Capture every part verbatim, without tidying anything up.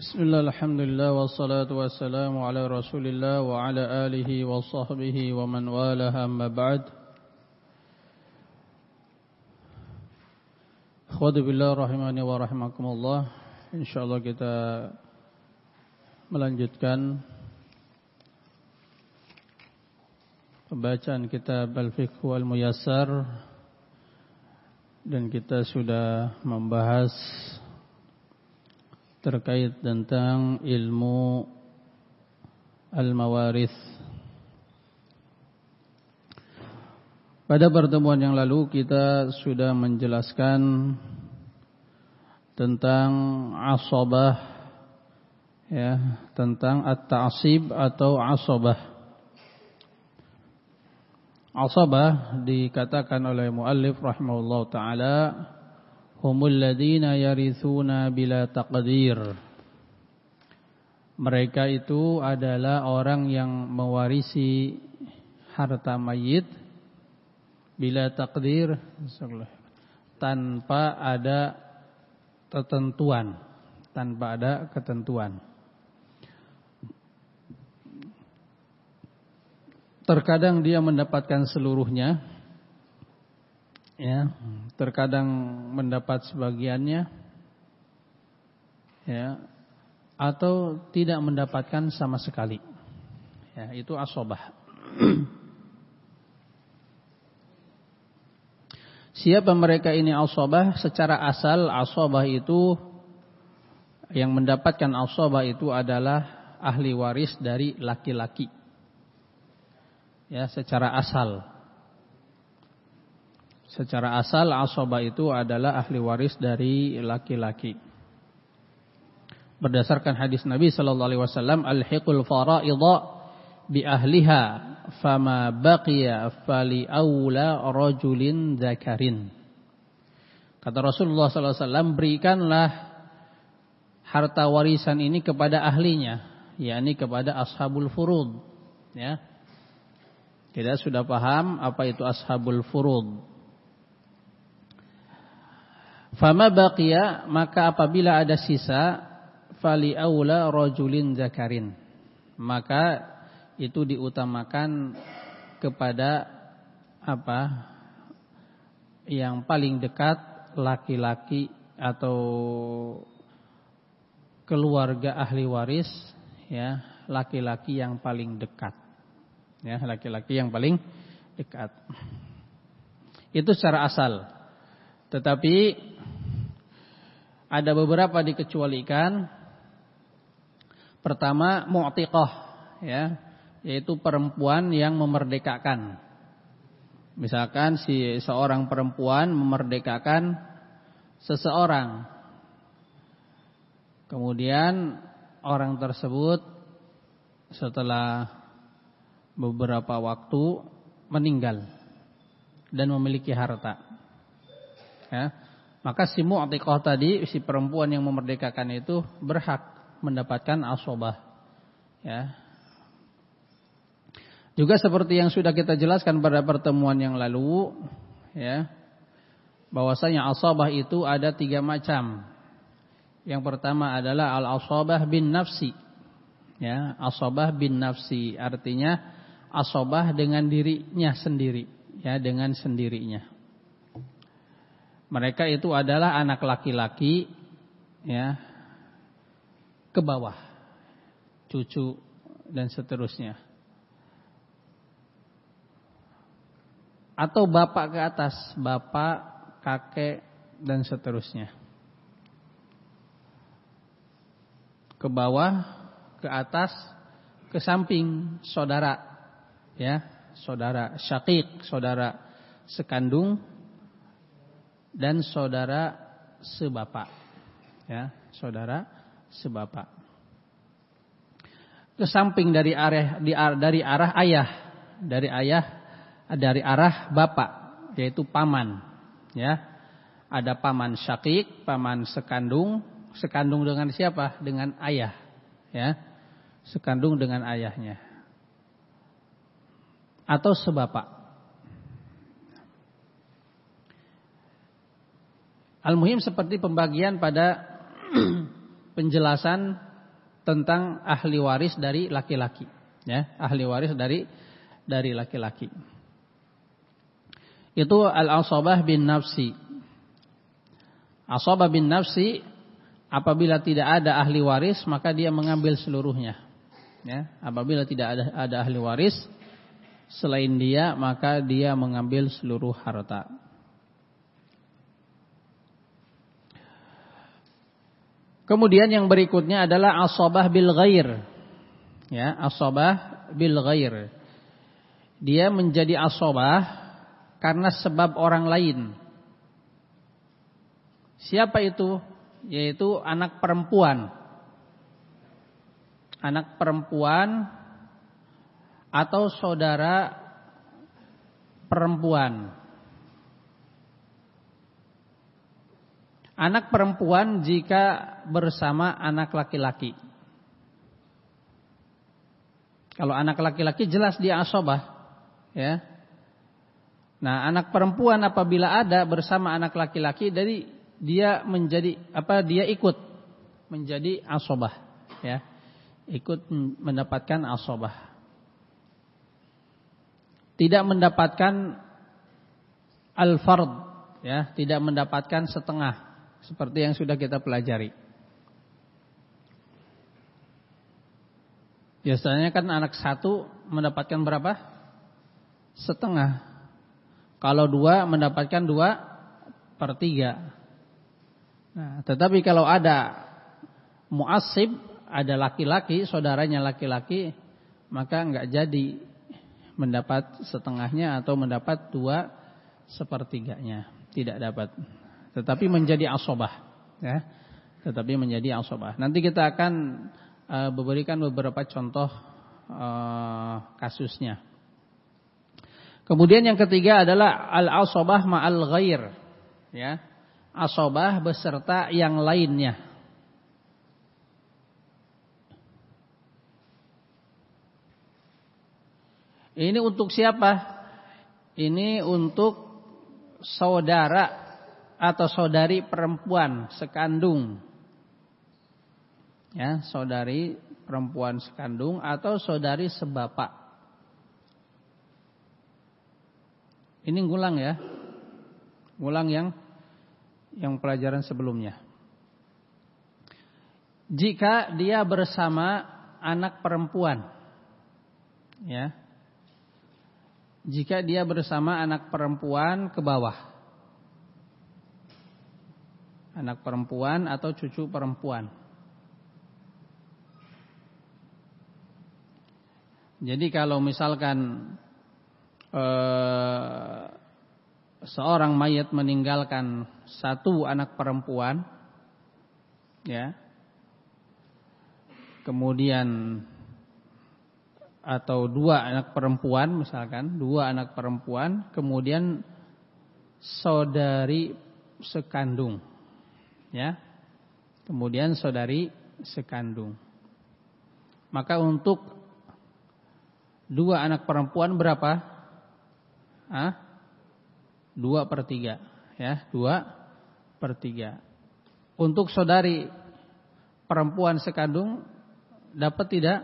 Bismillah, alhamdulillah, wassalatu wassalamu ala rasulillah wa ala alihi wa sahbihi wa man walaha amma ba'd. Akhwati billah rahimani wa rahimakumullah. Insyaallah kita melanjutkan pembacaan kitab Al-Fiqh wal Muyassar, dan kita sudah membahas terkait tentang ilmu al-mawarith. Pada pertemuan yang lalu kita sudah menjelaskan tentang asabah, ya, tentang at-ta'sib atau asabah. Asabah dikatakan oleh muallif rahimahullah ta'ala, humul ladina yarithuna bila taqdir. Mereka itu adalah orang yang mewarisi harta mayit bila takdir, tanpa ada ketentuan, tanpa ada ketentuan. Terkadang dia mendapatkan seluruhnya, ya, terkadang mendapat sebagiannya, ya, atau tidak mendapatkan sama sekali. Ya, itu asabah. Siapa mereka ini asabah? Secara asal asabah itu, yang mendapatkan asabah itu adalah ahli waris dari laki-laki. Ya, secara asal. Secara asal asabah itu adalah ahli waris dari laki-laki. Berdasarkan hadis Nabi sallallahu alaihi wasallam, alhiqul fara'idha bi ahliha fama baqiya fali aula rajulin zakarin. Kata Rasulullah sallallahu alaihi wasallam, berikanlah harta warisan ini kepada ahlinya, yakni kepada ashabul furud, ya. Kita sudah paham apa itu ashabul furud. Fama baqiya, maka apabila ada sisa, fali aula rajulin zakarin, maka itu diutamakan kepada apa? Yang paling dekat, laki-laki atau keluarga ahli waris, ya, laki-laki yang paling dekat. Ya, laki-laki yang paling dekat. Itu secara asal. Tetapi ada beberapa dikecualikan. Pertama, mu'tiqah, ya, yaitu perempuan yang memerdekakan. Misalkan si seorang perempuan memerdekakan seseorang, kemudian orang tersebut setelah beberapa waktu meninggal dan memiliki harta, ya, maka si mu'tiqah tadi, si perempuan yang memerdekakan itu berhak mendapatkan asabah, ya. Juga seperti yang sudah kita jelaskan pada pertemuan yang lalu, ya, bahwasanya asabah itu ada tiga macam. Yang pertama adalah al-asabah bin nafsi, ya, asabah bin nafsi artinya asabah dengan dirinya sendiri, ya, dengan sendirinya. Mereka itu adalah anak laki-laki, ya, ke bawah, cucu dan seterusnya. Atau bapak ke atas, bapak, kakek dan seterusnya. Ke bawah, ke atas, ke samping, saudara, ya, saudara syaqiq, saudara sekandung, dan saudara sebapak, ya, saudara sebapak. Ke samping dari arah dari arah ayah, dari ayah dari arah bapak, yaitu paman, ya. Ada paman syaqiq, paman sekandung, sekandung dengan siapa? Dengan ayah, ya. Sekandung dengan ayahnya. Atau sebapak. Al-muhim seperti pembagian pada penjelasan tentang ahli waris dari laki-laki, ya, ahli waris dari dari laki-laki. Itu al-asabah bin nafsi. Asabah bin nafsi, apabila tidak ada ahli waris maka dia mengambil seluruhnya, ya. Apabila tidak ada, ada ahli waris selain dia maka dia mengambil seluruh harta. Kemudian yang berikutnya adalah asabah bil ghair. Ya, asabah bil ghair. Dia menjadi asabah karena sebab orang lain. Siapa itu? Yaitu anak perempuan. Anak perempuan atau saudara perempuan. Anak perempuan jika bersama anak laki-laki. Kalau anak laki-laki jelas dia asabah, ya. Nah, anak perempuan apabila ada bersama anak laki-laki, dari dia menjadi apa? Dia ikut menjadi asabah, ya. Ikut mendapatkan asabah. Tidak mendapatkan al-fard, ya, tidak mendapatkan setengah. Seperti yang sudah kita pelajari. Biasanya kan anak satu mendapatkan berapa? Setengah. Kalau dua mendapatkan dua per tiga. Nah, tetapi kalau ada mu'assib, ada laki-laki, saudaranya laki-laki, maka enggak jadi mendapat setengahnya atau mendapat dua sepertiganya. Tidak dapat. Tetapi menjadi asabah, ya. Tetapi menjadi asabah. Nanti kita akan uh, memberikan beberapa contoh uh, kasusnya. Kemudian yang ketiga adalah al-asabah ma'al ghair, ya. Asabah beserta yang lainnya. Ini untuk siapa? Ini untuk saudara atau saudari perempuan sekandung, ya, saudari perempuan sekandung atau saudari sebapak. Ini ngulang, ya, ngulang yang yang pelajaran sebelumnya. Jika dia bersama anak perempuan, ya, jika dia bersama anak perempuan ke bawah. Anak perempuan atau cucu perempuan. Jadi kalau misalkan eh, seorang mayat meninggalkan satu anak perempuan, ya, kemudian atau dua anak perempuan, misalkan dua anak perempuan, kemudian saudari sekandung. Ya, kemudian saudari sekandung. Maka untuk dua anak perempuan berapa? Ah, dua per tiga, ya, dua per tiga. Untuk saudari perempuan sekandung dapat tidak?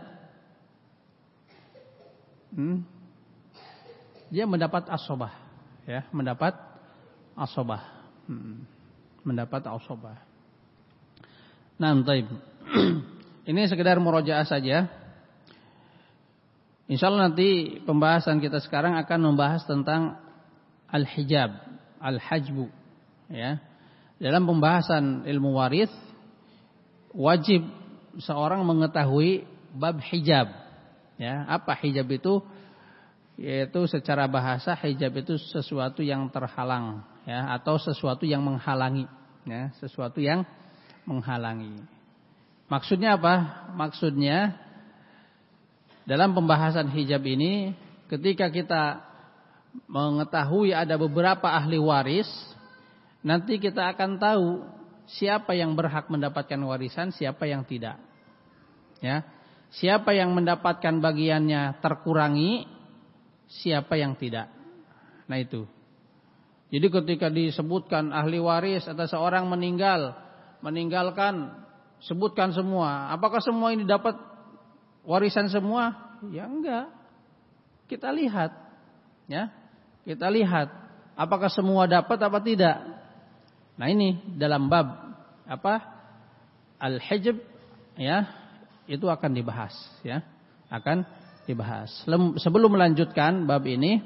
Hmm? Dia mendapat asabah, ya, mendapat asabah. Hmm. Mendapat asabah. Nah, baik. Ini sekedar murojaah saja. Insyaallah nanti pembahasan kita sekarang akan membahas tentang al-hijab, al-hajbu, ya. Dalam pembahasan ilmu waris wajib seorang mengetahui bab hijab, ya. Apa hijab itu? Yaitu secara bahasa hijab itu sesuatu yang terhalang, ya, atau sesuatu yang menghalangi, ya, sesuatu yang menghalangi. Maksudnya apa? Maksudnya dalam pembahasan hijab ini, ketika kita mengetahui ada beberapa ahli waris, nanti kita akan tahu siapa yang berhak mendapatkan warisan, siapa yang tidak, ya. Siapa yang mendapatkan bagiannya terkurangi, siapa yang tidak. Nah itu. Jadi ketika disebutkan ahli waris atau seorang meninggal, meninggalkan sebutkan semua. Apakah semua ini dapat warisan semua? Ya enggak. Kita lihat, ya. Kita lihat apakah semua dapat apa tidak. Nah, ini dalam bab apa? Al-hijb, ya. Itu akan dibahas, ya. Akan dibahas. Sebelum melanjutkan bab ini,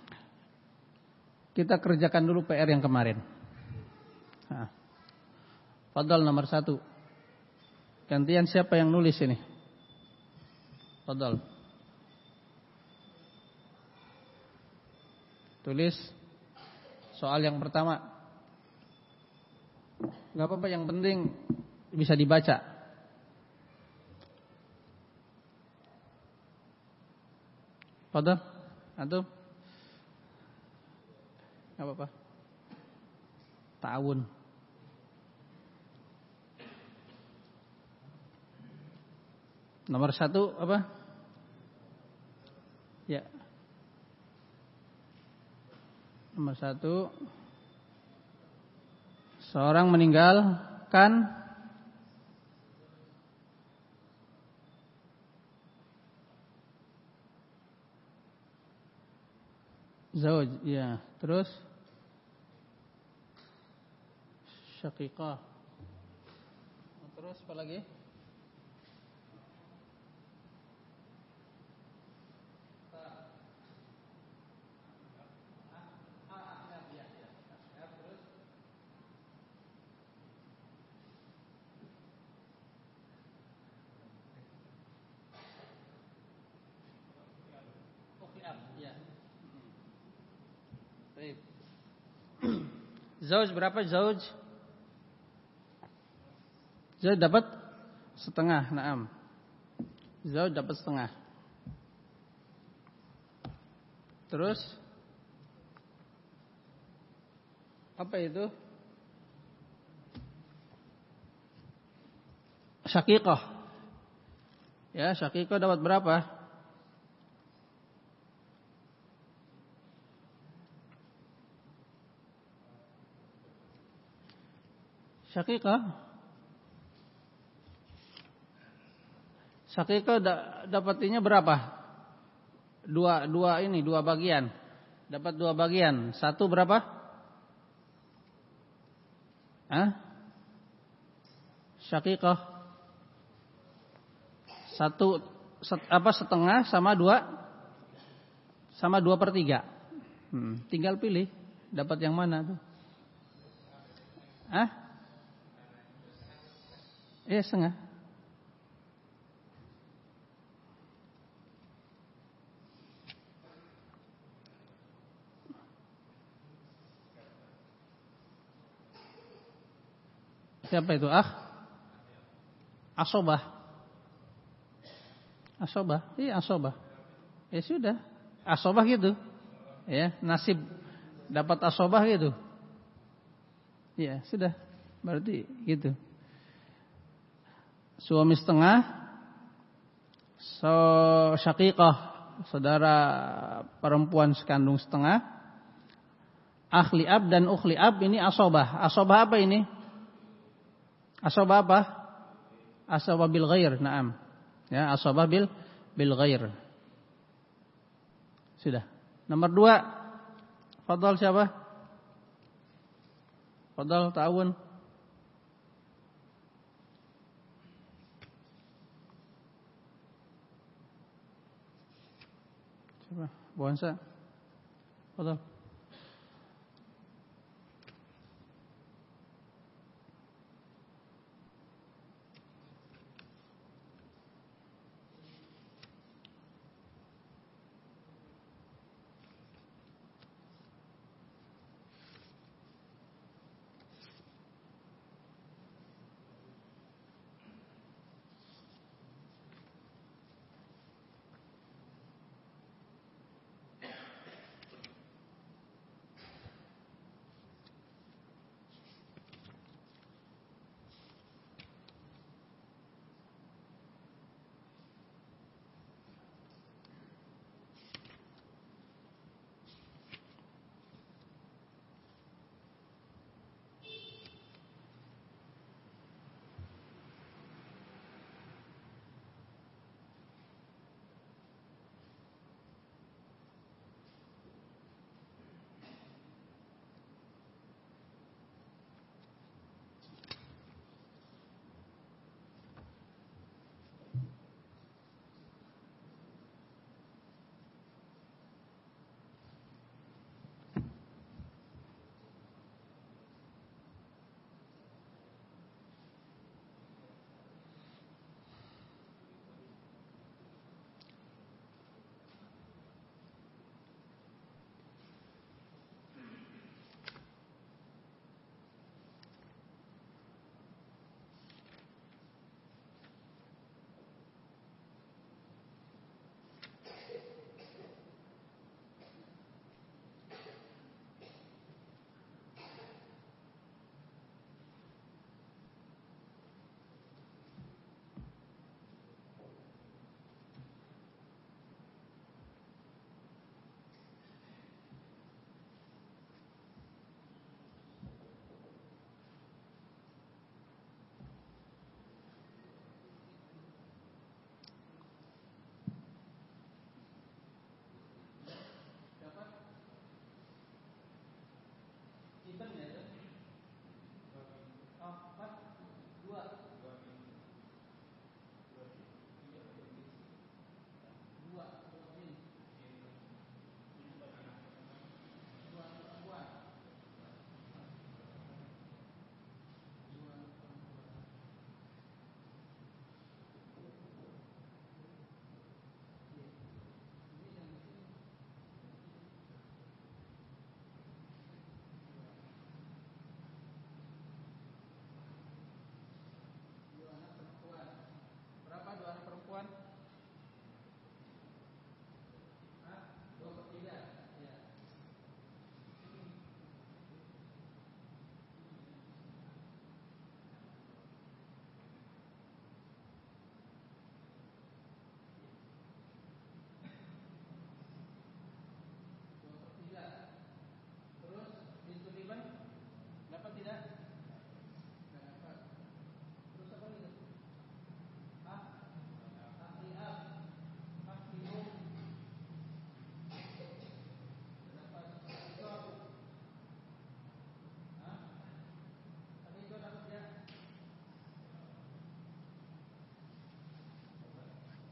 kita kerjakan dulu P R yang kemarin. Nah, Fadal nomor satu. Gantian siapa yang nulis ini? Fadal. Tulis soal yang pertama. Gak apa-apa, yang penting bisa dibaca. Fadal, antum? Gak apa-apa. Ta'awun. Nomor satu apa? Ya. Nomor satu, seorang meninggalkan zauj, ya. Terus syaqiqah. Terus apa lagi? Zauj berapa zauj? Zauj dapat setengah, naam. Zauj dapat setengah. Terus apa itu? Syaqiqah. Ya, syaqiqah dapat berapa? Syaqiqah. Syaqiqah da- dapatinya berapa? Dua dua ini, dua bagian. Dapat dua bagian. Satu berapa? Hah? Syaqiqah. Satu set, apa setengah sama dua sama dua per tiga. Hmm, tinggal pilih dapat yang mana tuh? Hah? Iya, setengah. Siapa itu? Ah? Asobah. Asobah. Iya, asobah. Ya sudah. Asobah gitu. Ya, nasib dapat asobah gitu. Ya, sudah. Berarti gitu. Suami setengah, so syaqiqah, saudara perempuan sekandung setengah, akhli ab dan ukhli ab ini asobah. Asobah apa ini? Asobah apa? Asobah bil ghair, naam. Ya, asobah bil bil ghair. Sudah. Nomor dua, fadhal siapa? Fadhal ta'awun. Siapa? Bu Hansa. Fadhal.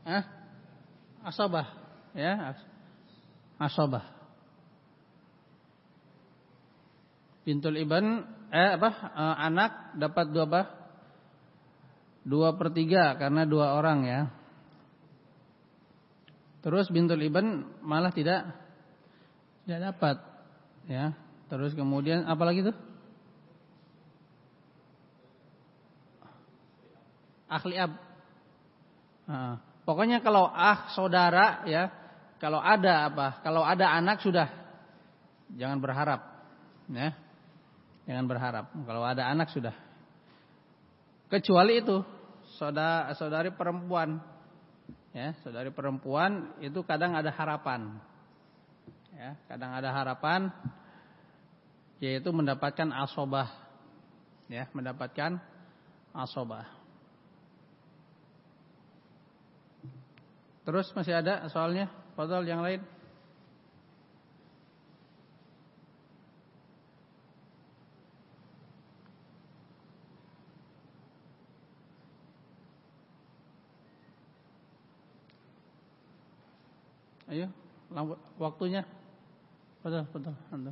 Ah, asabah, ya, asabah. Bintul ibn, eh apa? Eh, anak dapat dua apa? Dua per tiga karena dua orang ya. Terus bintul ibn malah tidak tidak dapat, ya. Terus kemudian apa lagi tuh? Akhli ab. Nah, pokoknya kalau ah saudara ya, kalau ada apa? Kalau ada anak sudah jangan berharap, ya. Jangan berharap. Kalau ada anak sudah. Kecuali itu saudara saudari perempuan, ya, saudari perempuan itu kadang ada harapan, ya, kadang ada harapan, yaitu mendapatkan asobah, ya, mendapatkan asobah. Terus masih ada soalnya, fadhal yang lain. Ayo, waktunya. Betul, betul, antum.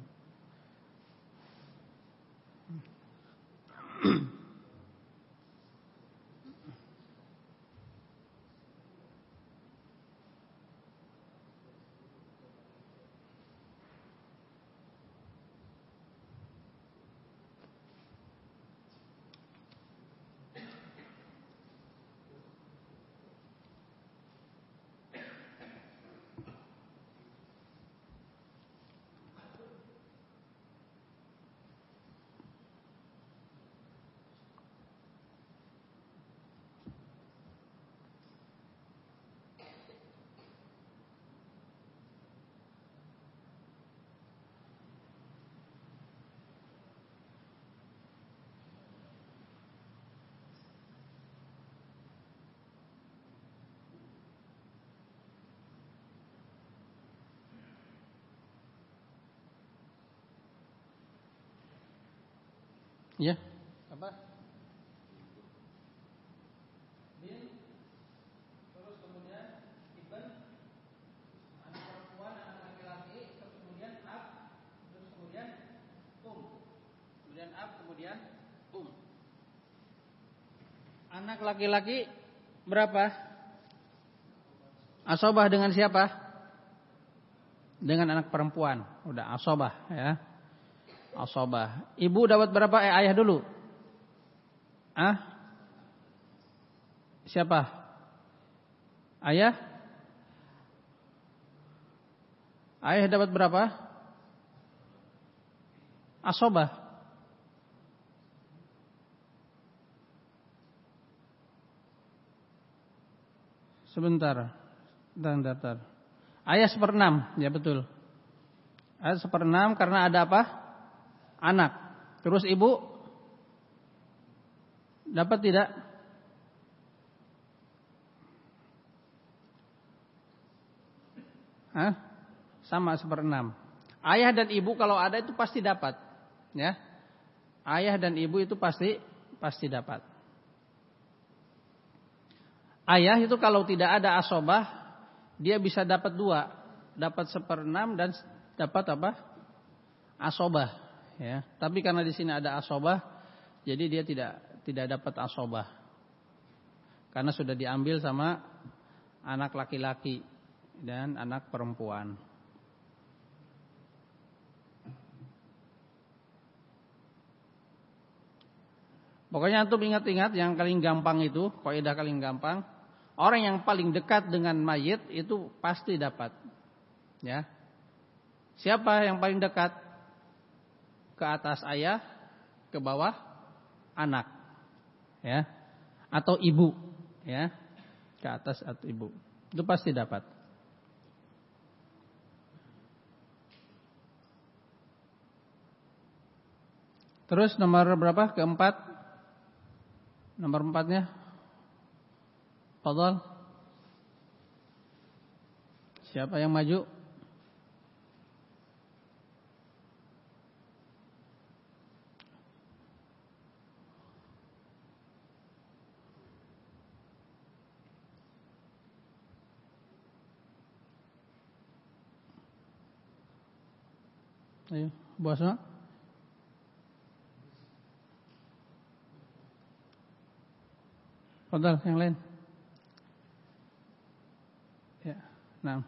Ya. Apa? Bin, terus kemudian ibn, anak perempuan, anak laki-laki, terus kemudian ab, terus kemudian um. Kemudian ab, kemudian um. Anak laki-laki berapa? Asobah dengan siapa? Dengan anak perempuan. Udah asobah ya. Asobah. Ibu dapat berapa? Eh ayah dulu. Ah? Siapa? Ayah? Ayah dapat berapa? Asobah. Sebentar. Bentar, bentar. Ayah seperenam, ya betul. Ayah seperenam karena ada apa? Anak. Terus ibu dapat tidak? Hah? Sama seperenam. Ayah dan ibu kalau ada itu pasti dapat, ya. Ayah dan ibu itu pasti pasti dapat. Ayah itu kalau tidak ada asobah, dia bisa dapat dua, dapat seperenam dan dapat apa? Asobah, ya. Tapi karena di sini ada asobah, jadi dia tidak tidak dapat asobah, karena sudah diambil sama anak laki-laki dan anak perempuan. Pokoknya antum ingat-ingat yang paling gampang itu, kaidah paling gampang. Orang yang paling dekat dengan mayit itu pasti dapat. Ya. Siapa yang paling dekat? Ke atas ayah, ke bawah anak. Ya. Atau ibu, ya. Ke atas atau ibu. Itu pasti dapat. Terus nomor berapa? Keempat. Nomor empatnya. Fadhal. Siapa yang maju? Ayo, Bu Asma. Fadal, yang lain. Ya, nah.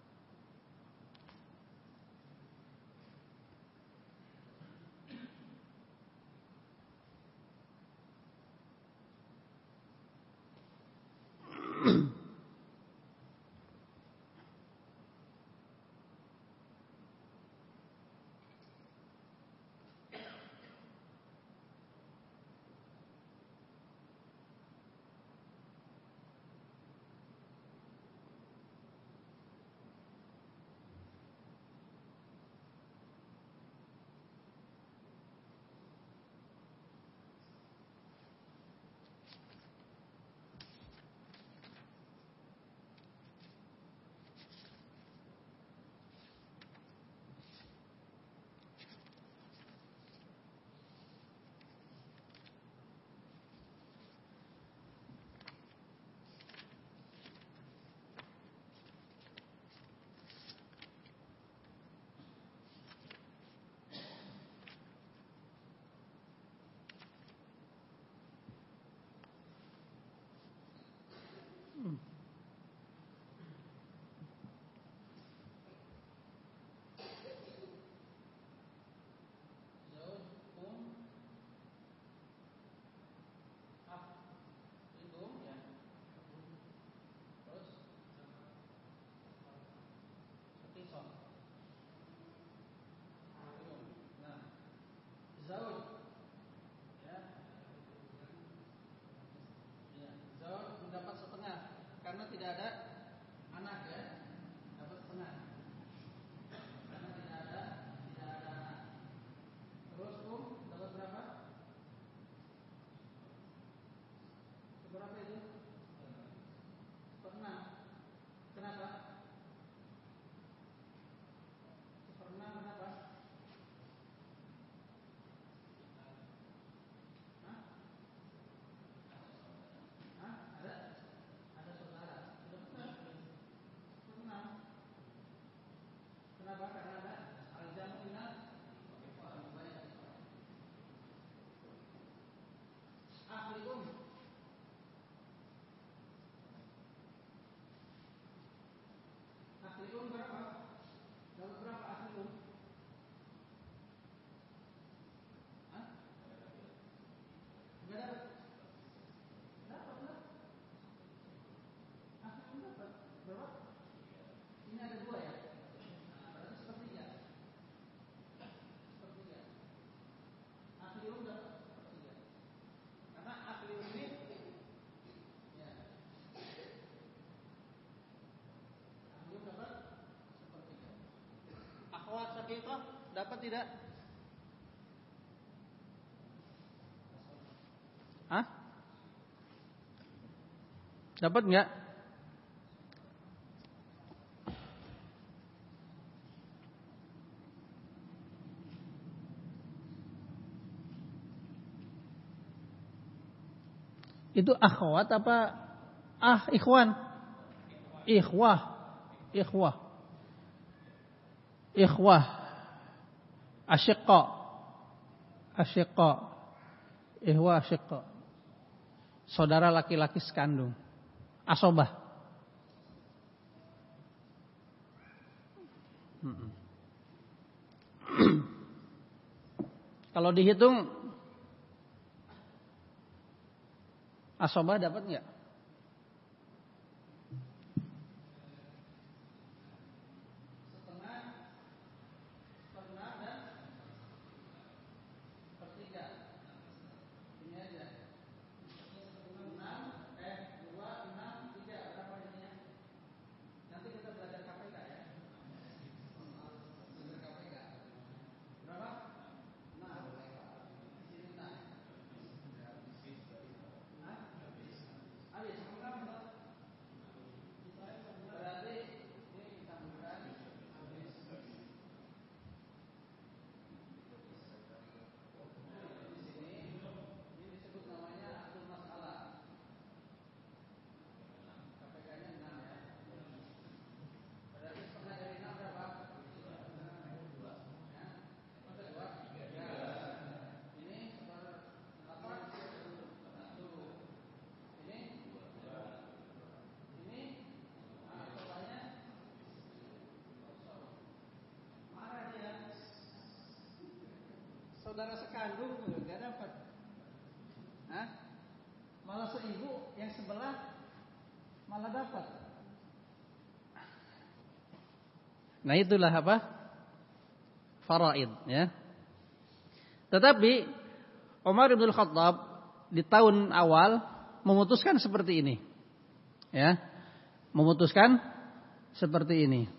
Dapat tidak? Hah? Dapat enggak? Itu akhwat apa ah ikhwan? Ikhwah. Ikhwah. Ikhwah. Asyiqa. Asyiqa. Ikhwah asyiqa. Saudara laki-laki sekandung. Asobah. Hmm. Kalau dihitung asobah dapat enggak? saudara sekandung nggak dapat. Hah? Malah seibu yang sebelah malah dapat. Nah itulah apa? Faraid, ya. Tetapi Umar bin Khattab di tahun awal memutuskan seperti ini, ya, memutuskan seperti ini.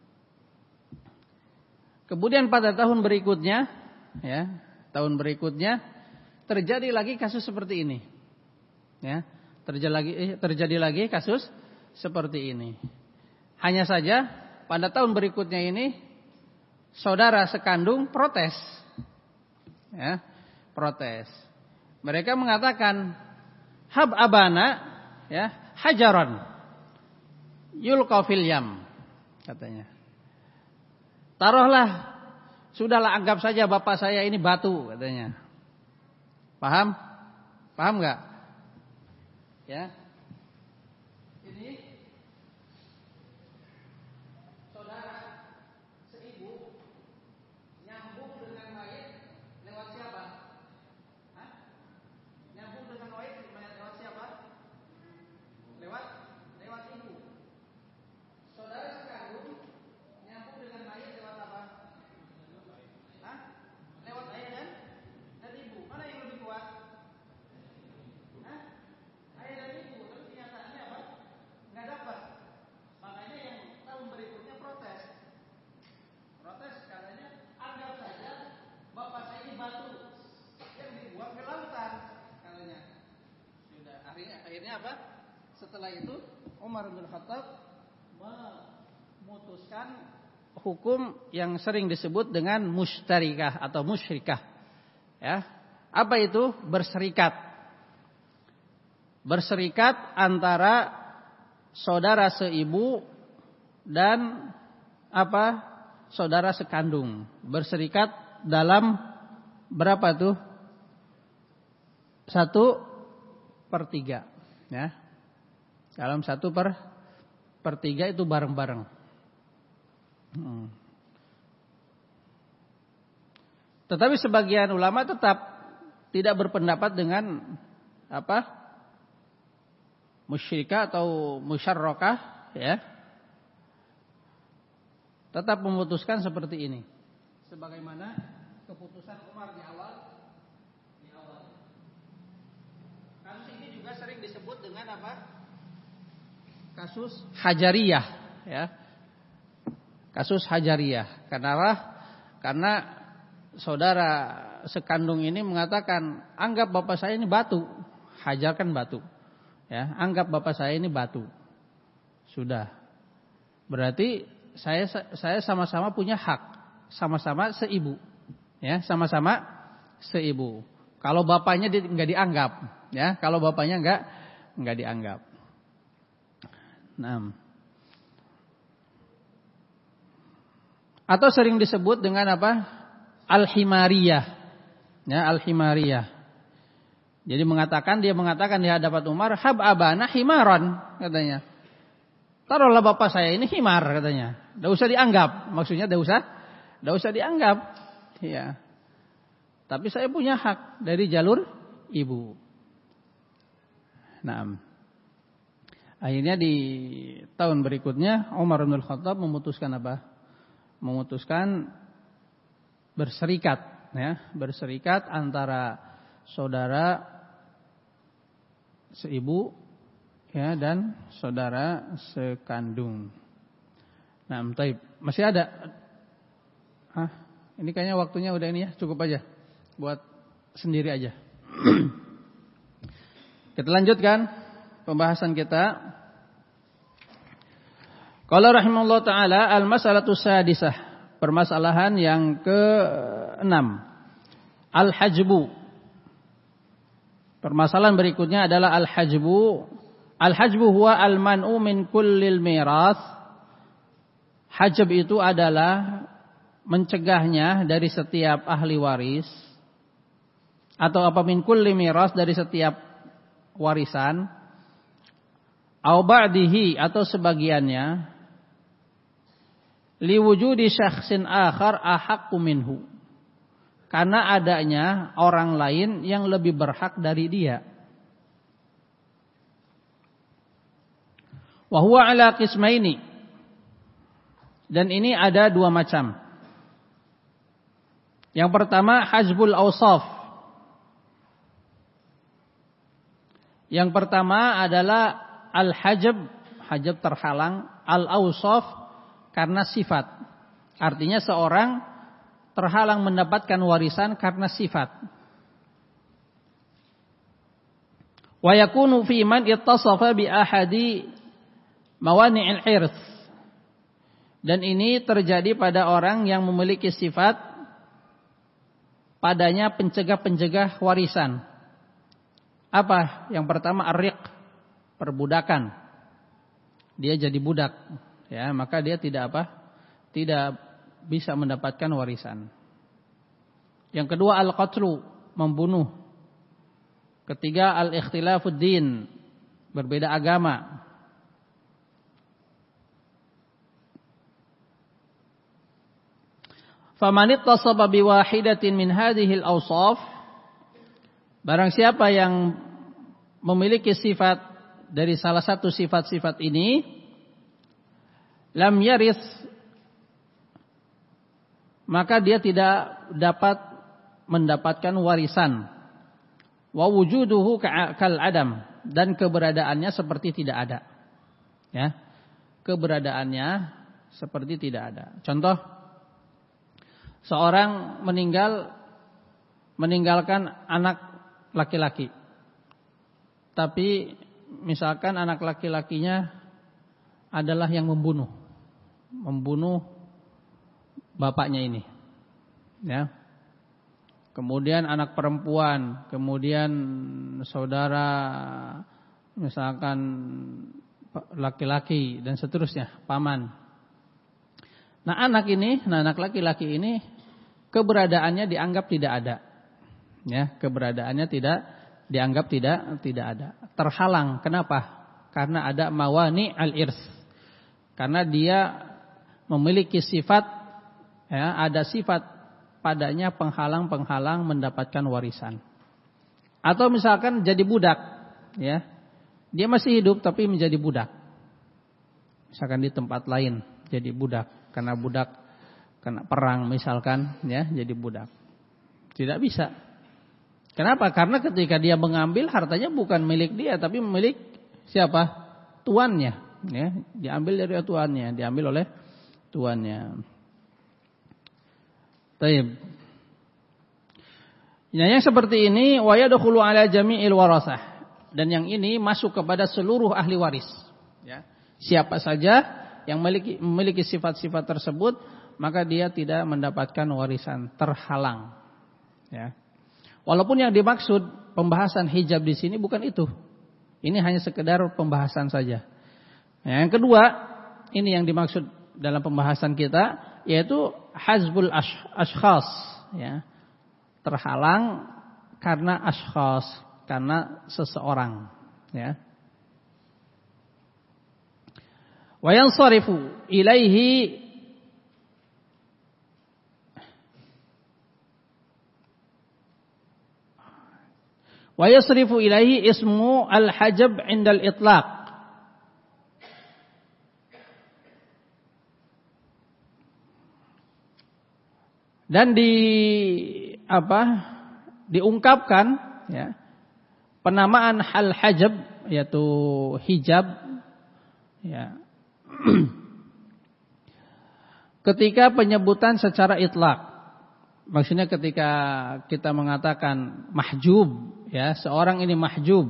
Kemudian pada tahun berikutnya, ya, tahun berikutnya terjadi lagi kasus seperti ini, ya, terjadi lagi eh, terjadi lagi kasus seperti ini. Hanya saja pada tahun berikutnya ini saudara sekandung protes, ya, protes. Mereka mengatakan hab abana, ya, hajaran yulqa fil yam, katanya. Taruhlah, sudahlah anggap saja bapak saya ini batu, katanya. Paham? Paham enggak? Ya. Ini saudara seibu nyambung dengan mayit lewat siapa? Hah? Nyambung dengan mayit lewat siapa? Lewat lewat ibu. Saudara sekandung nyambung dengan mayit lewat apa? Hah? Lewat ayah dan dan ibu. Mana yang lebih kuat? Hah? Ayah dan ibu. Tapi kenyataannya apa? Nggak dapat. Makanya yang tahun berikutnya protes. Protes katanya, anggap saja bapak saya ini batu yang dibuang ke lautan, katanya. Sudah. Akhirnya, akhirnya apa? Setelah itu Umar bin Khattab memutuskan hukum yang sering disebut dengan musytarikah atau musyrikah. Ya. Apa itu? Berserikat. Berserikat antara saudara seibu dan apa? Saudara sekandung. Berserikat dalam berapa tuh? Satu per tiga. Ya. Dalam satu per per tiga itu bareng-bareng. Hmm. Tetapi sebagian ulama tetap tidak berpendapat dengan apa? Musyrikah atau musyarrakah, ya. Tetap memutuskan seperti ini. Sebagaimana keputusan Umar di awal di awal. Kasus ini juga sering disebut dengan apa? Kasus Hajariyah, ya. Kasus Hajariyah. Kenapa? Karena saudara sekandung ini mengatakan, anggap bapak saya ini batu. Hajar kan batu. Ya, anggap bapak saya ini batu. Sudah. Berarti saya saya sama-sama punya hak, sama-sama seibu. Ya, sama-sama seibu. Kalau bapaknya enggak dianggap, ya. Kalau bapaknya enggak enggak dianggap. Nah. Atau sering disebut dengan apa? Al-Himariyah. Ya, Al-Himariyah. Jadi mengatakan dia mengatakan di hadapan Umar, hab abana himaran, katanya. Taruhlah bapak saya ini himar, katanya. Enggak usah dianggap. Maksudnya enggak usah enggak usah dianggap. Ya. Tapi saya punya hak dari jalur ibu. Nah. Akhirnya di tahun berikutnya Umar bin Khattab memutuskan apa? Memutuskan berserikat, ya, berserikat antara saudara seibu, ya, dan saudara sekandung. Nah, taib. Masih ada? Hah? Ini kayaknya waktunya udah ini ya, cukup aja buat sendiri aja. Kita lanjutkan pembahasan kita. Qala rahimahullah taala al-mas'alatu sadisah, permasalahan yang keenam. Al-hajbu. Permasalahan berikutnya adalah al-hajbu. Al-hajbu huwa al-man'u min kullil miras. Hajab itu adalah mencegahnya dari setiap ahli waris, atau apa min kulli miras, dari setiap warisan, au ba'dihi, atau sebagiannya, liwujudi syakhsin akhar ahaqqu minhu, karena adanya orang lain yang lebih berhak dari dia. Wa huwa ala qismaini. Dan ini ada dua macam. Yang pertama hajbul awsaf. Yang pertama adalah al-hajab, hajab terhalang, al-awsaf karena sifat. Artinya seorang terhalang mendapatkan warisan karena sifat. Wa yakunu fi man ittasafa bi ahadi mawani'il hirth. Dan ini terjadi pada orang yang memiliki sifat padanya pencegah-pencegah warisan. Apa? Yang pertama ar-riq, perbudakan. Dia jadi budak, ya, maka dia tidak apa? Tidak bisa mendapatkan warisan. Yang kedua al-qatlu, membunuh. Ketiga al-ikhtilafud din, berbeda agama. Faman ittasaba biwahidatin min hadhil awsaf, barang siapa yang memiliki sifat dari salah satu sifat-sifat ini, lam yaris, maka dia tidak dapat mendapatkan warisan. Wa wujuduhu kal adam, dan keberadaannya seperti tidak ada. Ya. Keberadaannya seperti tidak ada. Contoh, seorang meninggal meninggalkan anak laki-laki. Tapi misalkan anak laki-lakinya adalah yang membunuh. Membunuh bapaknya ini. Ya. Kemudian anak perempuan, kemudian saudara misalkan laki-laki dan seterusnya, paman. Nah, anak ini, nah anak laki-laki ini keberadaannya dianggap tidak ada. Ya, keberadaannya tidak dianggap tidak tidak ada. Terhalang. Kenapa? Karena ada mawani al-irs. Karena dia memiliki sifat, ya, ada sifat padanya penghalang-penghalang mendapatkan warisan. Atau misalkan jadi budak, ya. Dia masih hidup tapi menjadi budak. Misalkan di tempat lain jadi budak karena budak kena perang misalkan, ya, jadi budak. Tidak bisa. Kenapa? Karena ketika dia mengambil hartanya bukan milik dia tapi milik siapa? Tuannya, ya. Diambil dari tuannya, diambil oleh tuannya. Taib. Nah, yang seperti ini wa yadkhulu ala jami'il warasah, dan yang ini masuk kepada seluruh ahli waris, ya. Siapa saja yang memiliki memiliki sifat-sifat tersebut, maka dia tidak mendapatkan warisan, terhalang, ya. Walaupun yang dimaksud pembahasan hijab di sini bukan itu. Ini hanya sekedar pembahasan saja. Nah, yang kedua, ini yang dimaksud dalam pembahasan kita, yaitu hazbul ashkhas, ya. Terhalang karena ashkhas, karena seseorang, ya. Wa yansarifu ilaihi wa yasrifu ilaihi ismu al-hajab 'inda al-itlaq. Dan di apa? Diungkapkan, ya, penamaan hal hajab, yaitu hijab, ya. Ketika penyebutan secara itlaq. Maksudnya ketika kita mengatakan mahjub, ya, seorang ini mahjub,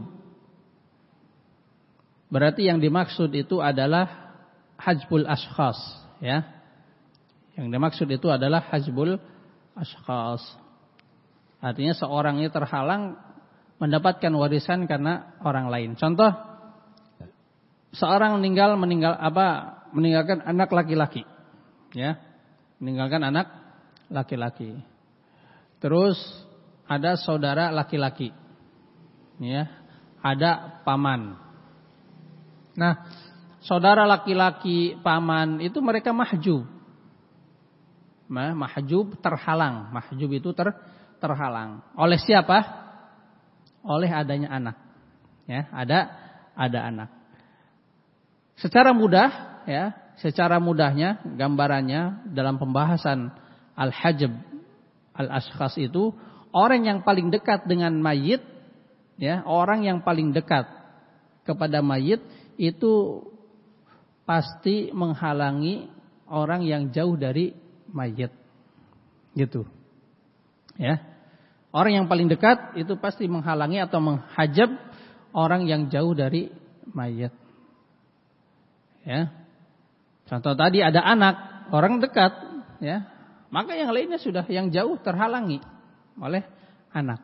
berarti yang dimaksud itu adalah hajbul ashkhas, ya. Yang dimaksud itu adalah hajbul ashkhas. Artinya seorang ini terhalang mendapatkan warisan karena orang lain. Contoh, seorang meninggal meninggal apa? Meninggalkan anak laki-laki, ya. Meninggalkan anak laki-laki. Terus ada saudara laki-laki, ya. Ada paman. Nah, saudara laki-laki, paman itu mereka mahjub. Mahjub terhalang. Mahjub itu ter, terhalang. Oleh siapa? Oleh adanya anak. Ya, ada ada anak. Secara mudah, ya, secara mudahnya gambarannya dalam pembahasan al-hajb al-ashkhas itu, orang yang paling dekat dengan mayit, ya, orang yang paling dekat kepada mayit itu pasti menghalangi orang yang jauh dari mayit. Gitu. Ya. Orang yang paling dekat itu pasti menghalangi atau menghajab orang yang jauh dari mayit. Ya. Contoh tadi ada anak, orang dekat, ya. Maka yang lainnya sudah yang jauh terhalangi oleh anak.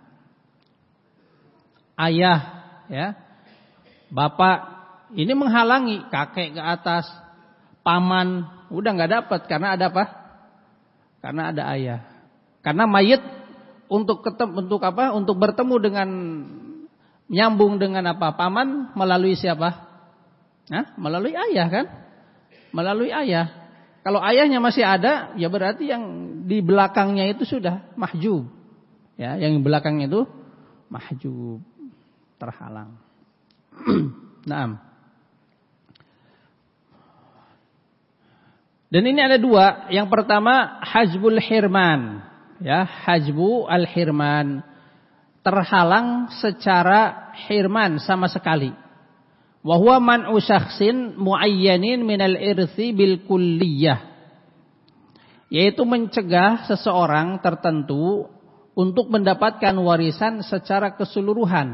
Ayah, ya. Bapak ini menghalangi kakek ke atas, paman udah nggak dapat karena ada apa? Karena ada ayah. Karena mayit untuk ketemu untuk apa? Untuk bertemu dengan nyambung dengan apa? Paman melalui siapa? Nah, melalui ayah kan? Melalui ayah. Kalau ayahnya masih ada, ya berarti yang di belakangnya itu sudah mahjub. Ya, yang di belakangnya itu mahjub, terhalang. Naam. Dan ini ada dua. Yang pertama hajbul hirman. Ya, hajbu al-hirman. Terhalang secara hirman sama sekali. Wa huwa man'u syakhsin muayyanin minal irthi bil kulliyah. Yaitu mencegah seseorang tertentu untuk mendapatkan warisan secara keseluruhan.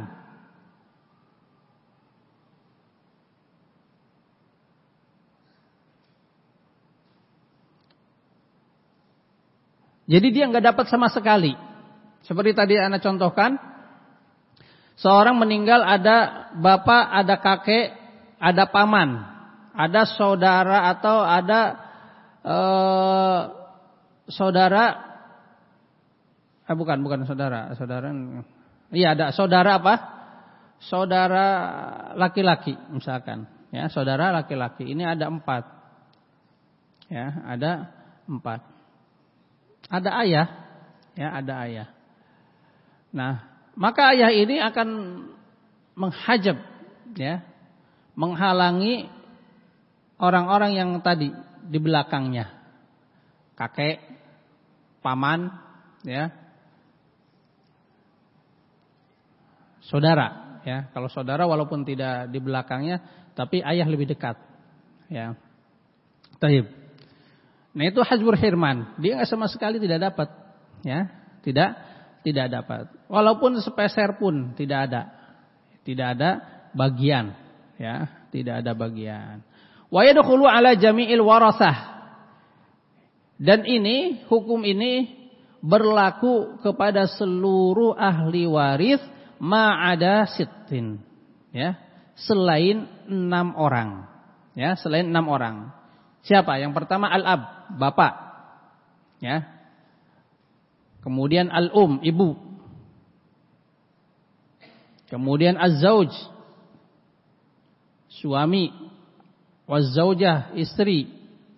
Jadi dia nggak dapat sama sekali. Seperti tadi Anda contohkan, seorang meninggal ada bapak, ada kakek, ada paman, ada saudara atau ada eh, saudara, eh, bukan bukan saudara, saudara, iya ada saudara apa? Saudara laki-laki misalkan, ya saudara laki-laki ini ada empat, ya ada empat. Ada ayah, ya ada ayah. Nah, maka ayah ini akan menghajab, ya, menghalangi orang-orang yang tadi di belakangnya, kakek, paman, ya, saudara, ya. Kalau saudara walaupun tidak di belakangnya, tapi ayah lebih dekat, ya. Taib. Nah itu hajbur hirman, dia nggak sama sekali tidak dapat, ya, tidak tidak dapat. Walaupun sepeser pun tidak ada, tidak ada bagian, ya, tidak ada bagian. Wa yadkhulu ala jami'il warasah. Dan ini hukum ini berlaku kepada seluruh ahli waris ma'ada sittin, ya, selain enam orang, ya, selain enam orang. Siapa? Yang pertama al-ab, bapak, ya. Kemudian al-um, ibu. Kemudian az-zauj, suami, waz-zaujah, istri.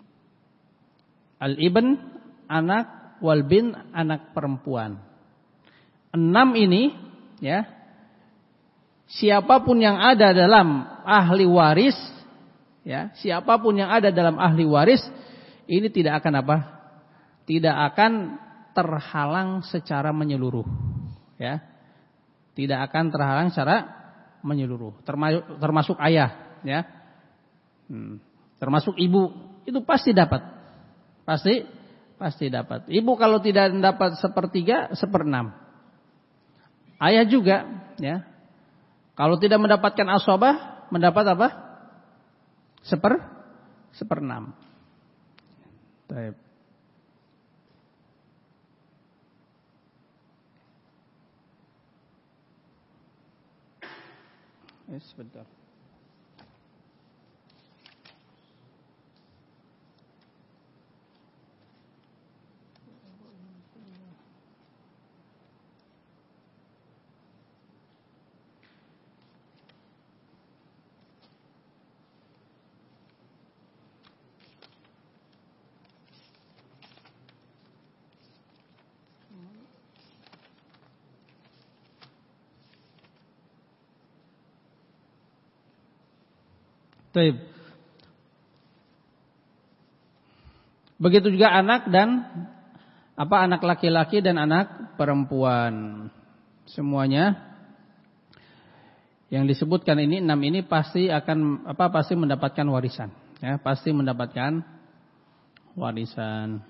Al-ibn, anak, wal bin, anak perempuan. Enam ini, ya. Siapapun yang ada dalam ahli waris, ya, siapapun yang ada dalam ahli waris ini tidak akan apa? Tidak akan terhalang secara menyeluruh, ya. Tidak akan terhalang secara menyeluruh. Termasuk termasuk ayah, ya. Hmm. Termasuk ibu, itu pasti dapat. Pasti pasti dapat. Ibu kalau tidak dapat sepertiga, seperenam. Ayah juga, ya. Kalau tidak mendapatkan asabah, mendapat apa? Seper seperenam. Baik. Ya, sebentar. Baik. Begitu juga anak dan apa anak laki-laki dan anak perempuan. Semuanya yang disebutkan ini enam ini pasti akan apa pasti mendapatkan warisan, ya, pasti mendapatkan warisan.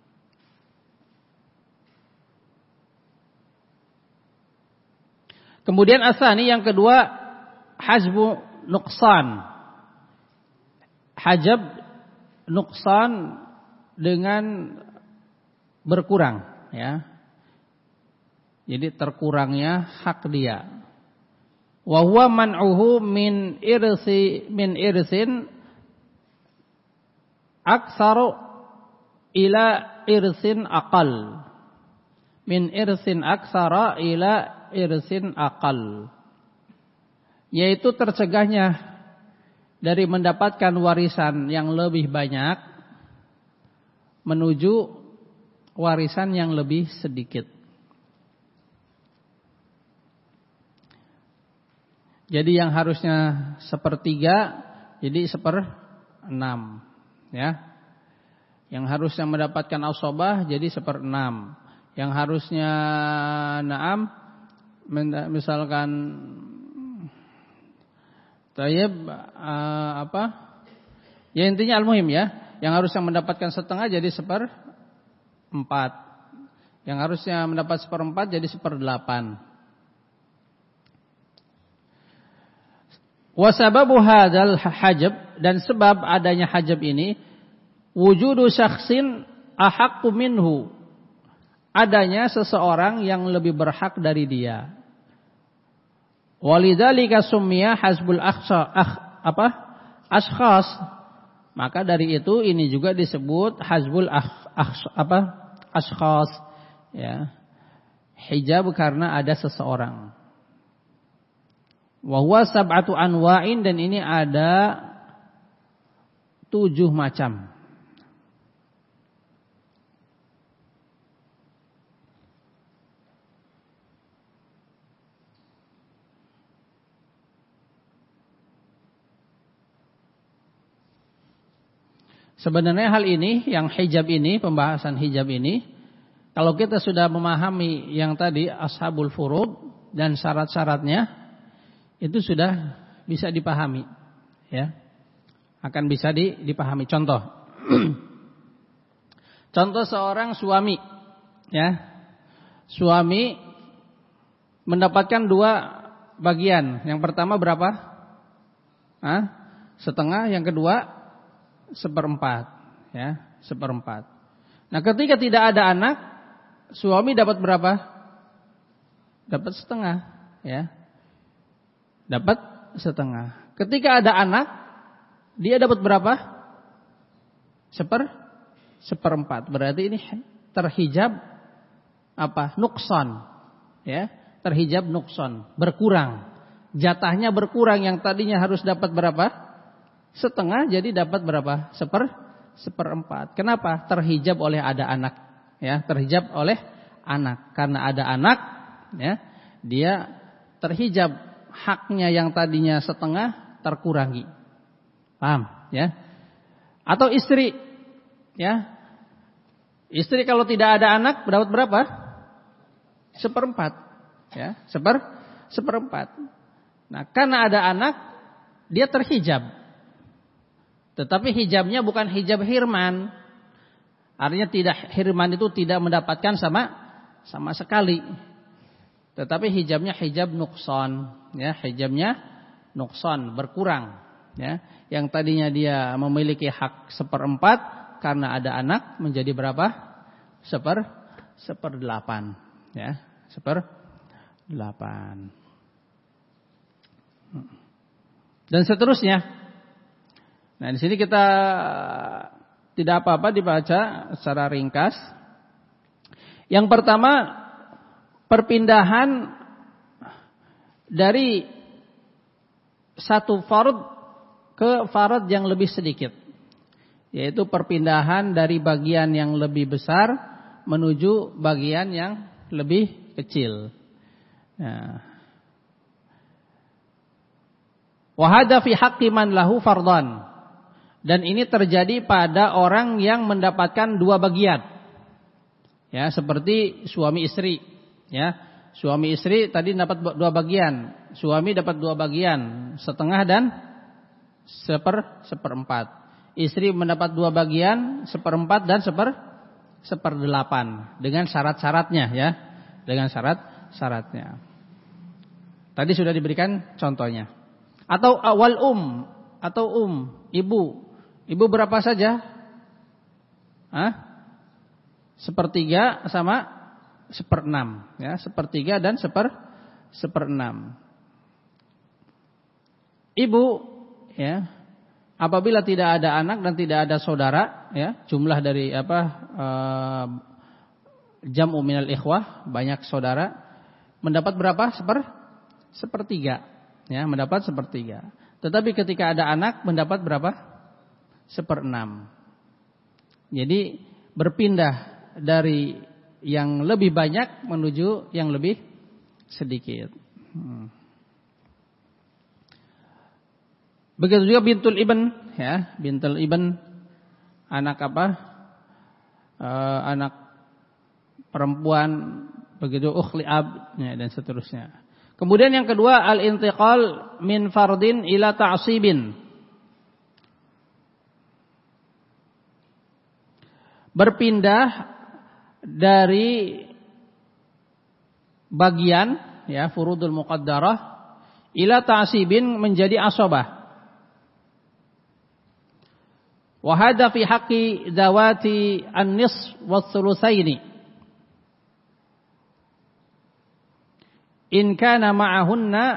Kemudian asani yang kedua hajbu nuqsan. Hajab nuqsan dengan berkurang, ya. Jadi terkurangnya hak dia. Wa huwa man'uhu min irsi min irsin aktsaru ila irsin aqal. Min irsin aktsara ila irsin aqal. Yaitu tercegahnya dari mendapatkan warisan yang lebih banyak menuju warisan yang lebih sedikit. Jadi yang harusnya sepertiga jadi seperenam, ya. Yang harusnya mendapatkan asobah jadi seperenam. Yang harusnya naam misalkan tayyib uh, apa? Ya intinya al-muhim, ya. Yang harusnya mendapatkan setengah jadi seperempat. Yang harusnya mendapat seperempat jadi seperdelapan. Wa sababu hadzal hajab, dan sebab adanya hajab ini wujudu syakhsin ahaqqu minhu, adanya seseorang yang lebih berhak dari dia. Walidzalika summiya hasbul akhsa akh, apa? Ashkhas. Maka dari itu ini juga disebut hasbul akh, akh apa? Ashkhas, ya. Hijab karena ada seseorang. Wa huwa sab'atu anwa'in, dan ini ada tujuh macam. Sebenarnya hal ini, yang hijab ini, pembahasan hijab ini, kalau kita sudah memahami yang tadi ashabul furud dan syarat-syaratnya, itu sudah bisa dipahami, ya, akan bisa dipahami. Contoh, contoh seorang suami, ya, suami mendapatkan dua bagian. Yang pertama berapa? Hah? Setengah. Yang kedua seperempat, ya, seperempat. Nah, ketika tidak ada anak, suami dapat berapa? Dapat setengah, ya. Dapat setengah. Ketika ada anak, dia dapat berapa? Seper, seperempat. Berarti ini terhijab apa? Nukson, ya, terhijab nukson, berkurang. Jatahnya berkurang, yang tadinya harus dapat berapa? Setengah, jadi dapat berapa? Seper, seperempat. Kenapa? Terhijab oleh ada anak, ya, terhijab oleh anak. Karena ada anak, ya, dia terhijab. Haknya yang tadinya setengah terkurangi. Paham, ya? Atau istri, ya. Istri kalau tidak ada anak dapat berapa? Seperempat, ya, seper seperempat. Nah, karena ada anak dia terhijab. Tetapi hijabnya bukan hijab hirman. Artinya tidak, hirman itu tidak mendapatkan sama sama sekali. Tetapi hijabnya hijab nukson, ya, hijabnya nukson, berkurang, ya. Yang tadinya dia memiliki hak seperempat, karena ada anak menjadi berapa? Seper seperdelapan, ya, seperdelapan. Dan seterusnya. Nah, di sini kita tidak apa-apa dibaca secara ringkas. Yang pertama, perpindahan dari satu fard ke fard yang lebih sedikit, yaitu perpindahan dari bagian yang lebih besar menuju bagian yang lebih kecil. Nah, Wa hadza fi haqqi man lahu fardhan. Dan ini terjadi pada orang yang mendapatkan dua bagian. Ya, seperti suami istri, ya. Suami istri tadi dapat dua bagian. Suami dapat dua bagian, setengah dan seper seperempat. Istri mendapat dua bagian, seperempat dan seper seperdelapan dengan syarat-syaratnya, ya. Dengan syarat-syaratnya. Tadi sudah diberikan contohnya. Atau awal um atau um, ibu. Ibu berapa saja? Hah? Sepertiga sama seperenam, ya, sepertiga dan seper seperenam. Ibu, ya, apabila tidak ada anak dan tidak ada saudara, ya, jumlah dari apa uh, jam'u minal ikhwah, banyak saudara, mendapat berapa? Seper sepertiga, ya, mendapat sepertiga. Tetapi ketika ada anak mendapat berapa? Seperenam. Jadi berpindah dari yang lebih banyak menuju yang lebih sedikit. Hmm. Begitu juga bintul ibn, ya, bintul ibn, anak apa? E, anak perempuan, begitu ukhli ab, ya, dan seterusnya. Kemudian yang kedua, al-intiqal min fardin ila ta'sibin. Berpindah dari bagian, ya, furudul muqaddarah ila ta'sibin menjadi asabah. Wa hadza fi haqqi zawati an-nisf was-thulutsaini. In kana ma'ahunna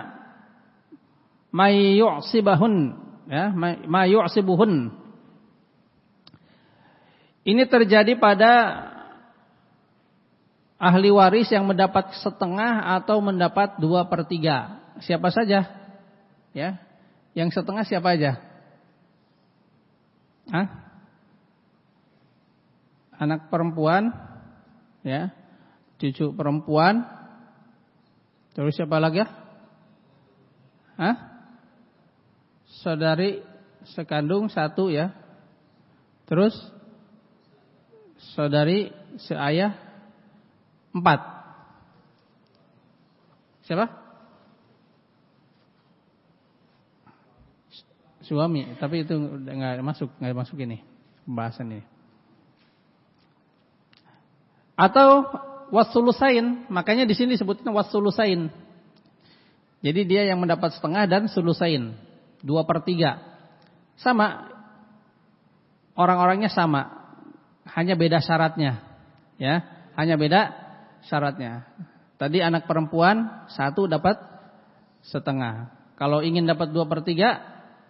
may yu'sibahun, ya, may yu'sibuhun. Ini terjadi pada ahli waris yang mendapat setengah atau mendapat dua per tiga. Siapa saja? Ya, yang setengah siapa aja? Hah? Anak perempuan, ya, cucu perempuan. Terus siapa lagi ya? Hah? Saudari sekandung satu, ya. Terus saudari seayah empat. Siapa? Suami, tapi itu nggak masuk, nggak masuk ini pembahasan ini. Atau wasulusain, makanya di sini disebutnya wasulusain. Jadi dia yang mendapat setengah dan sulusain, dua per tiga. Sama, orang-orangnya sama. Hanya beda syaratnya, ya, hanya beda syaratnya. Tadi anak perempuan satu dapat setengah. Kalau ingin dapat dua per tiga,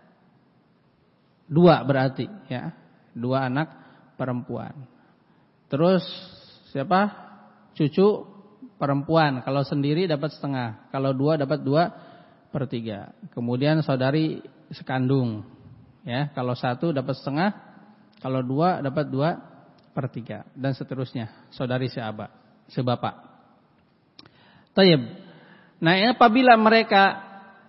dua berarti, ya, dua anak perempuan. Terus siapa? Cucu perempuan. Kalau sendiri dapat setengah. Kalau dua dapat dua per tiga. Kemudian saudari sekandung, ya, kalau satu dapat setengah, kalau dua dapat dua per tiga, dan seterusnya, saudari seaba, sebapak. Tayyib. Nah, apabila mereka,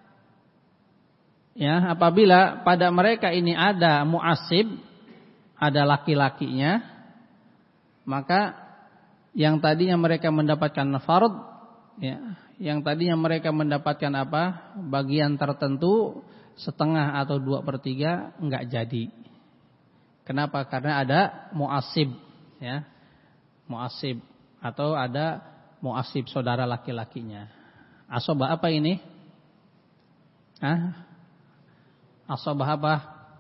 ya, apabila pada mereka ini ada mu'asib, ada laki-lakinya, maka yang tadinya mereka mendapatkan fard, ya, yang tadinya mereka mendapatkan apa? Bagian tertentu setengah atau dua per tiga enggak jadi. Kenapa? Karena ada mu'asib, ya, mu'asib, atau ada mu'asib saudara laki-lakinya. Asabah apa ini? Hah? Asabah apa?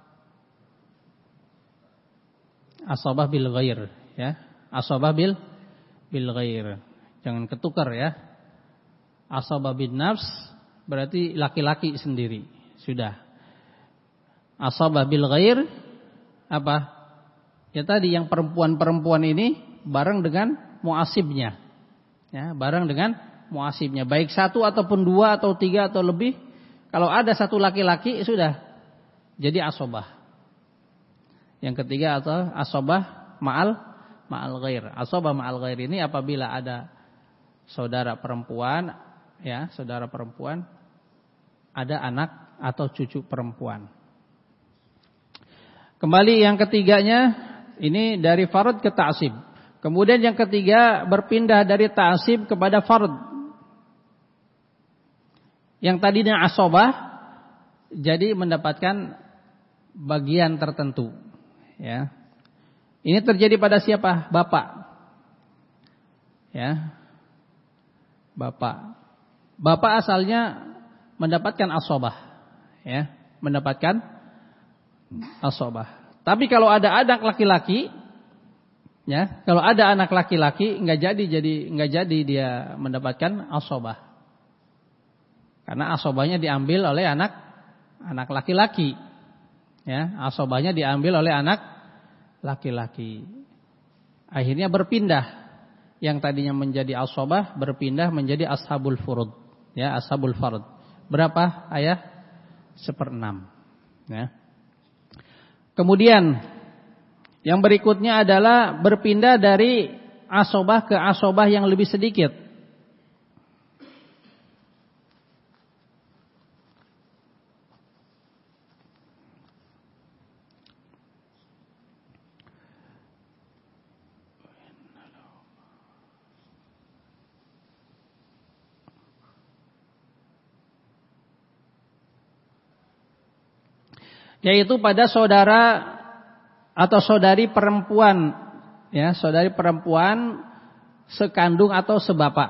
Asabah bil ghair, ya. Asabah bil bil ghair. Jangan ketukar, ya. Asabah bin nafs berarti laki-laki sendiri, sudah. Asabah bil ghair apa? Ya tadi yang perempuan-perempuan ini bareng dengan muasibnya, ya, bareng dengan muasibnya, baik satu ataupun dua atau tiga atau lebih. Kalau ada satu laki-laki sudah jadi asobah. Yang ketiga atau asobah ma'al ma'al ghair. Asobah ma'al ghair ini apabila ada saudara perempuan, ya, saudara perempuan, ada anak atau cucu perempuan. Kembali yang ketiganya, ini dari farad ke ta'sib. Kemudian yang ketiga berpindah dari ta'sib kepada farad. Yang tadinya asobah jadi mendapatkan bagian tertentu, ya. Ini terjadi pada siapa? Bapak. Ya. Bapak. Bapak asalnya mendapatkan asobah, ya, mendapatkan asobah. Tapi kalau ada anak laki-laki, ya, kalau ada anak laki-laki nggak jadi jadi nggak jadi dia mendapatkan asobah, karena asobahnya diambil oleh anak anak laki-laki, ya, asobahnya diambil oleh anak laki-laki. Akhirnya berpindah, yang tadinya menjadi asobah berpindah menjadi ashabul furud, ya, ashabul fard. Berapa ayah? Seperenam, ya. Kemudian yang berikutnya adalah berpindah dari asobah ke asobah yang lebih sedikit. Yaitu pada saudara atau saudari perempuan, ya, saudari perempuan sekandung atau sebapak.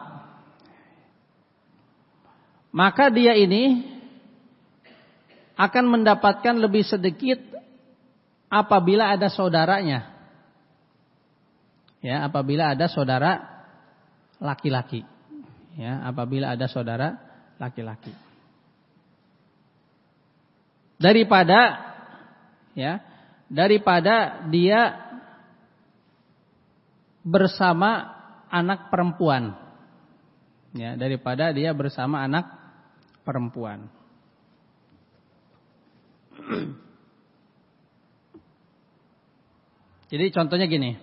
Maka dia ini akan mendapatkan lebih sedikit apabila ada saudaranya. Ya, apabila ada saudara laki-laki. Ya, apabila ada saudara laki-laki. Daripada, ya, daripada dia bersama anak perempuan, ya, daripada dia bersama anak perempuan. Jadi contohnya gini,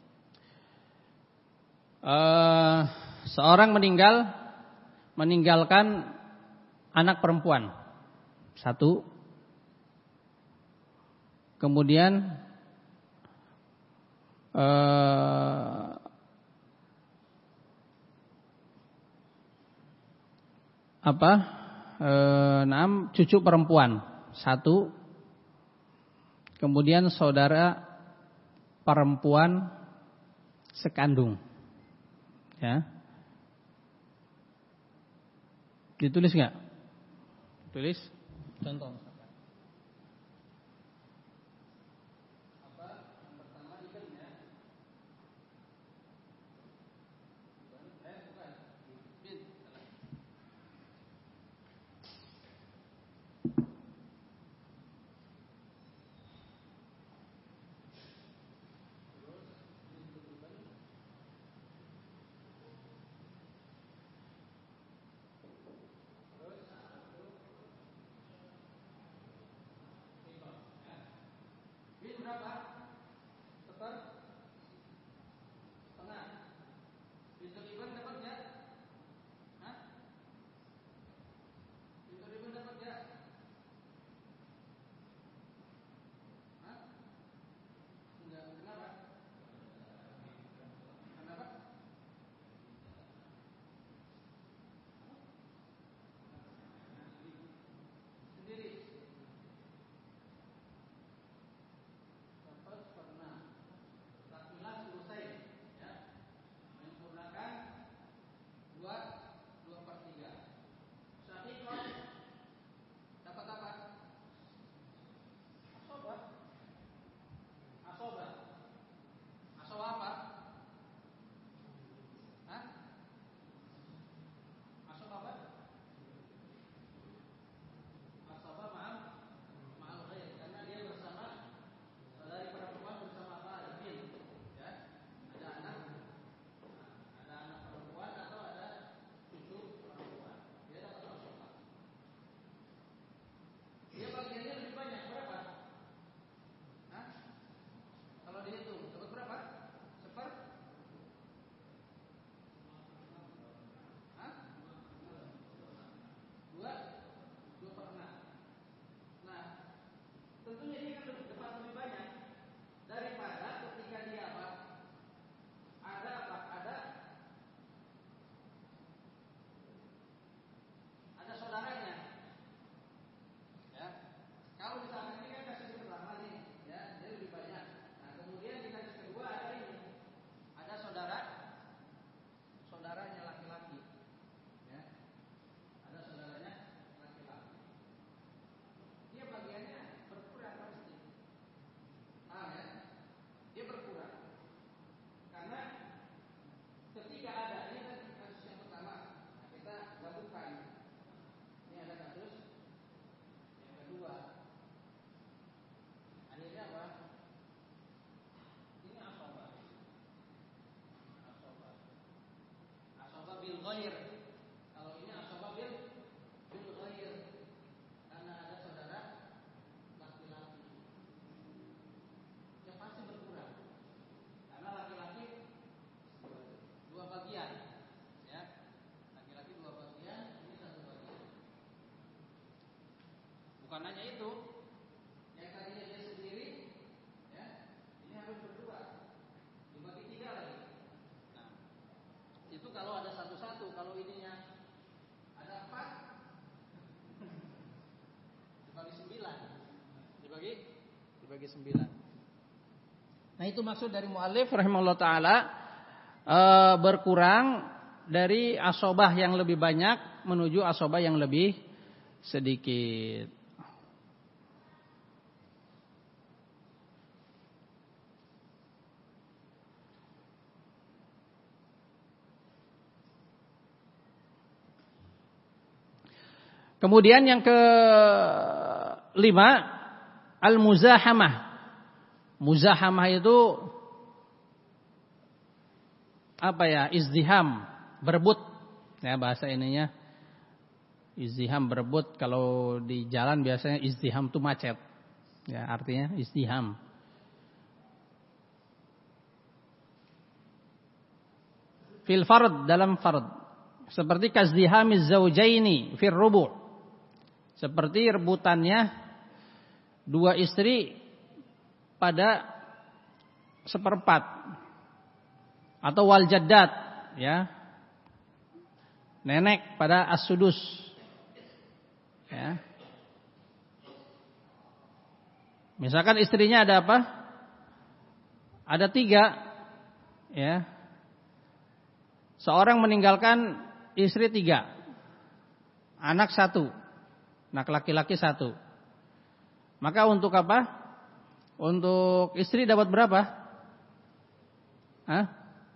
uh, seorang meninggal, meninggalkan anak perempuan satu. Kemudian eh, apa? Eh, enam cucu perempuan satu. Kemudian saudara perempuan sekandung, ya. Ditulis nggak? Tulis. Contoh. Bukan hanya itu, yang tadinya dia sendiri, ya, ini harus berdua, dibagi tiga lagi. Nah, itu kalau ada satu-satu, kalau ininya ada empat, dibagi sembilan, dibagi, dibagi sembilan. Nah itu maksud dari mu'allif rahimahullah ta'ala, e, berkurang dari asobah yang lebih banyak menuju asobah yang lebih sedikit. Kemudian yang kelima, al-muzahamah. Muzahamah itu apa ya? Izdiham, berebut. Ya bahasa ininya izdiham, berebut. Kalau di jalan biasanya izdiham itu macet. Ya artinya izdiham. Fil fard, dalam fard. Seperti kazdihamiz zaujaini fir rubu'. Seperti rebutannya dua istri pada seperempat, atau wal jaddat, ya, nenek pada as-sudus, ya. Misalkan istrinya ada apa? Ada tiga, ya. Seorang meninggalkan istri tiga, anak satu, anak laki-laki satu. Maka untuk apa? Untuk istri dapat berapa? Hah?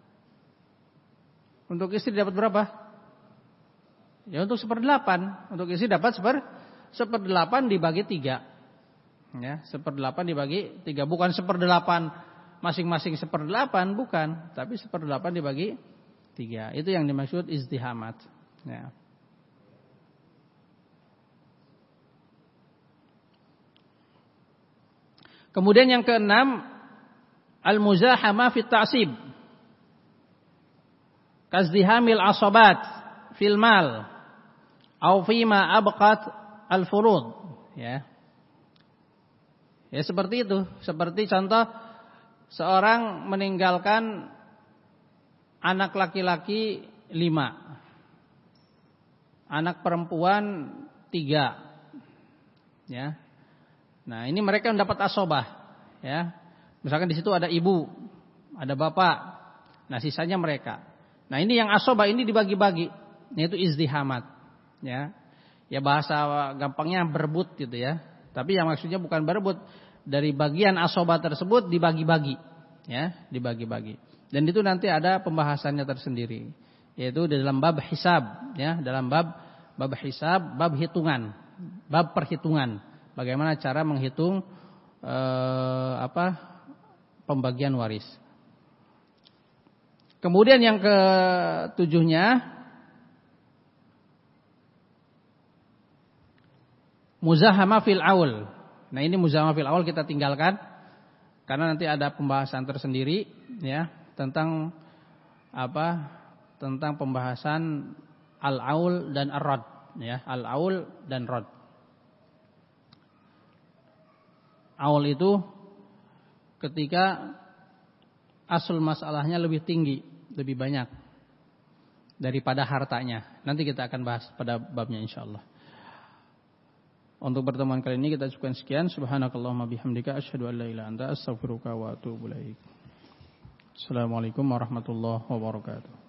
Untuk istri dapat berapa? Ya untuk seperdelapan. Untuk istri dapat seper seperdelapan dibagi tiga. Ya, seperdelapan dibagi tiga. Bukan seperdelapan masing-masing seperdelapan, bukan. Tapi seperdelapan dibagi tiga. Itu yang dimaksud izdihamat. Ya. Kemudian yang keenam, al-muzahama fit ta'sib. Kazdihamil asabat fil mal au fima abqat al-furud, ya. Ya seperti itu, seperti contoh seorang meninggalkan anak laki-laki lima, anak perempuan tiga, ya. Nah ini mereka mendapat asobah, ya. Misalkan di situ ada ibu, ada bapak, nah sisanya mereka. Nah ini yang asobah ini dibagi-bagi, yaitu izdihamat, ya. Ya bahasa gampangnya berebut gitu ya. Tapi yang maksudnya bukan berebut, dari bagian asobah tersebut dibagi-bagi, ya, dibagi-bagi. Dan itu nanti ada pembahasannya tersendiri, yaitu di dalam bab hisab, ya, dalam bab bab hisab, bab hitungan, bab perhitungan. Bagaimana cara menghitung eh, apa pembagian waris. Kemudian yang ketujuhnya, muzahama fil aul. Nah ini muzahama fil aul kita tinggalkan karena nanti ada pembahasan tersendiri, ya, tentang apa? Tentang pembahasan al aul dan ar-rad, ya, al aul dan rad. Aul itu ketika asal masalahnya lebih tinggi, lebih banyak daripada hartanya. Nanti kita akan bahas pada babnya insyaallah. Untuk pertemuan kali ini kita cukupkan sekian. Subhanakallahumma bihamdika asyhadu an la ilaha illa anta astaghfiruka wa atubu ilaik. Assalamualaikum warahmatullahi wabarakatuh.